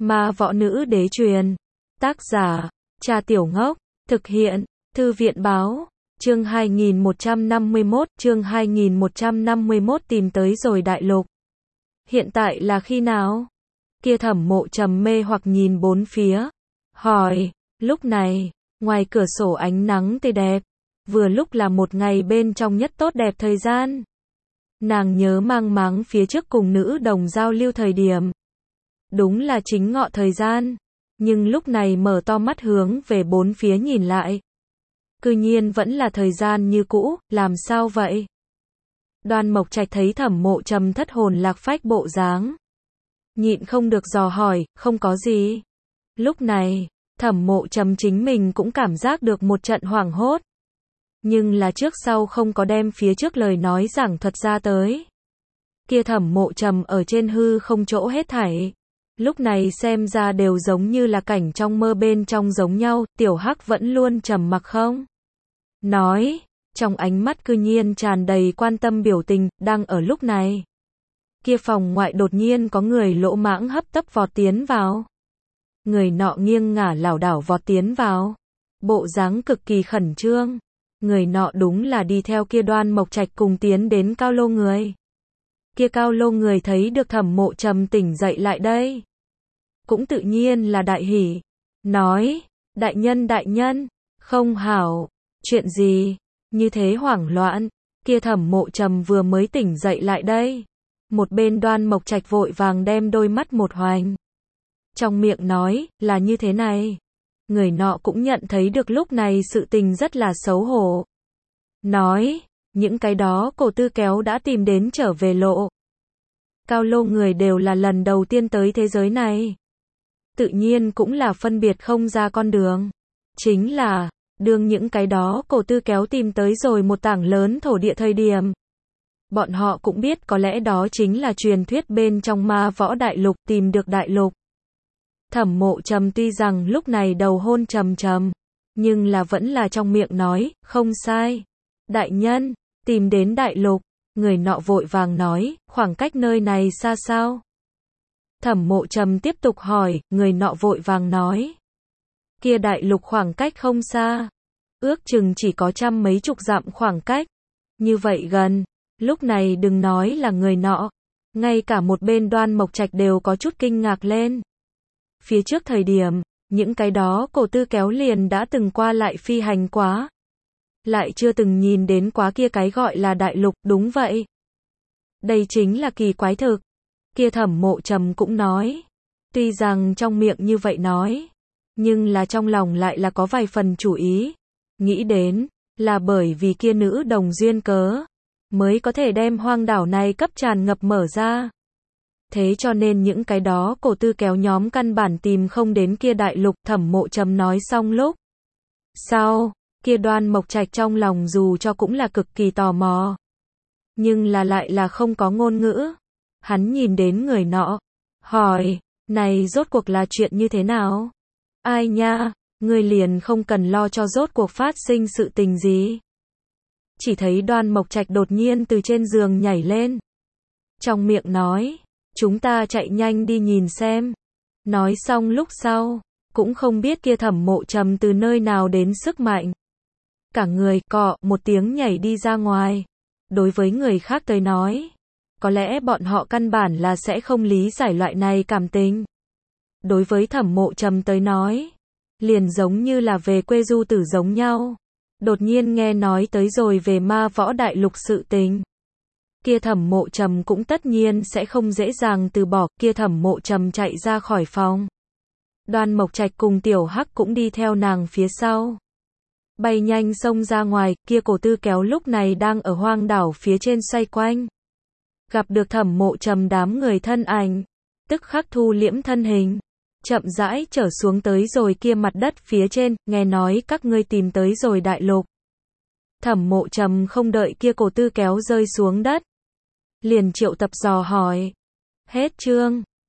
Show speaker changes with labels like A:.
A: Ma võ nữ đế truyền. Tác giả, Trà Tiểu Ngốc. Thực hiện, Thư viện báo. Chương 2151 tìm tới rồi đại lục. Hiện tại là khi nào? Kia Thẩm Mộ Trầm mê hoặc nhìn bốn phía. Hỏi, lúc này, ngoài cửa sổ ánh nắng tươi đẹp. Vừa lúc là một ngày bên trong nhất tốt đẹp thời gian. Nàng nhớ mang máng phía trước cùng nữ đồng giao lưu thời điểm. Đúng là chính ngọ thời gian. Nhưng lúc này mở to mắt hướng về bốn phía nhìn lại. Cư nhiên vẫn là thời gian như cũ, làm sao vậy? Đoan Mộc Trạch thấy Thẩm Mộ Trầm thất hồn lạc phách bộ dáng. Nhịn không được dò hỏi, không có gì. Lúc này, Thẩm Mộ Trầm chính mình cũng cảm giác được một trận hoảng hốt. Nhưng là trước sau không có đem phía trước lời nói giảng thuật ra tới. Kia Thẩm Mộ Trầm ở trên hư không chỗ hết thảy. Lúc này xem ra đều giống như là cảnh trong mơ bên trong giống nhau, Tiểu Hắc vẫn luôn trầm mặc không nói, trong ánh mắt cư nhiên tràn đầy quan tâm biểu tình, đang ở lúc này. Kia phòng ngoại đột nhiên có người lỗ mãng hấp tấp vọt tiến vào. Người nọ nghiêng ngả lảo đảo vọt tiến vào. Bộ dáng cực kỳ khẩn trương. Người nọ đúng là đi theo kia Đoan Mộc Trạch cùng tiến đến Cao Lô người. Kia Cao Lô người thấy được Thẩm Mộ Trầm tỉnh dậy lại đây. Cũng tự nhiên là đại hỉ. Nói, đại nhân, không hảo, chuyện gì, như thế hoảng loạn, kia Thẩm Mộ Trầm vừa mới tỉnh dậy lại đây. Một bên Đoan Mộc Trạch vội vàng đem đôi mắt một hoành. Trong miệng nói, là như thế này. Người nọ cũng nhận thấy được lúc này sự tình rất là xấu hổ. Nói, những cái đó Cổ Tư Kéo đã tìm đến trở về lộ. Cao Lô người đều là lần đầu tiên tới thế giới này. Tự nhiên cũng là phân biệt không ra con đường. Chính là, đương những cái đó Cổ Tư Kéo tìm tới rồi một tảng lớn thổ địa thời điểm. Bọn họ cũng biết có lẽ đó chính là truyền thuyết bên trong ma võ đại lục, tìm được đại lục. Thẩm Mộ Trầm tuy rằng lúc này đầu hôn trầm trầm, nhưng là vẫn là trong miệng nói, không sai. Đại nhân, tìm đến đại lục, người nọ vội vàng nói, khoảng cách nơi này xa sao? Thẩm Mộ Trầm tiếp tục hỏi, người nọ vội vàng nói. Kia đại lục khoảng cách không xa, ước chừng chỉ có trăm mấy chục dặm khoảng cách. Như vậy gần, lúc này đừng nói là người nọ, ngay cả một bên Đoan Mộc Trạch đều có chút kinh ngạc lên. Phía trước thời điểm, những cái đó Cổ Tư Kéo liền đã từng qua lại phi hành quá. Lại chưa từng nhìn đến quá kia cái gọi là đại lục, đúng vậy. Đây chính là kỳ quái thực. Kia Thẩm Mộ Trầm cũng nói. Tuy rằng trong miệng như vậy nói, nhưng là trong lòng lại là có vài phần chủ ý. Nghĩ đến, là bởi vì kia nữ đồng duyên cớ, mới có thể đem hoang đảo này cấp tràn ngập mở ra. Thế cho nên những cái đó Cổ Tư Kéo nhóm căn bản tìm không đến kia đại lục. Thẩm Mộ Trầm nói xong lúc sau, kia Đoan Mộc Trạch trong lòng dù cho cũng là cực kỳ tò mò. Nhưng là lại là không có ngôn ngữ. Hắn nhìn đến người nọ, hỏi, này rốt cuộc là chuyện như thế nào? Ai nha, ngươi liền không cần lo cho rốt cuộc phát sinh sự tình gì. Chỉ thấy Đoan Mộc Trạch đột nhiên từ trên giường nhảy lên. Trong miệng nói, chúng ta chạy nhanh đi nhìn xem. Nói xong lúc sau, cũng không biết kia Thẩm Mộ Trầm từ nơi nào đến sức mạnh. Cả người cọ một tiếng nhảy đi ra ngoài. Đối với người khác tới nói, có lẽ bọn họ căn bản là sẽ không lý giải loại này cảm tình. Đối với Thẩm Mộ Trầm tới nói, liền giống như là về quê du tử giống nhau. Đột nhiên nghe nói tới rồi về ma võ đại lục sự tình. Kia Thẩm Mộ Trầm cũng tất nhiên sẽ không dễ dàng từ bỏ. Kia Thẩm Mộ Trầm chạy ra khỏi phòng. Đoan Mộc Trạch cùng Tiểu Hắc cũng đi theo nàng phía sau. Bay nhanh xông ra ngoài, kia Cổ Tư Kéo lúc này đang ở hoang đảo phía trên xoay quanh. Gặp được Thẩm Mộ Trầm đám người thân ảnh, tức khắc thu liễm thân hình, chậm rãi trở xuống tới rồi kia mặt đất phía trên, nghe nói các ngươi tìm tới rồi đại lục. Thẩm Mộ Trầm không đợi kia Cổ Tư Kéo rơi xuống đất, liền triệu tập dò hỏi. Hết chương.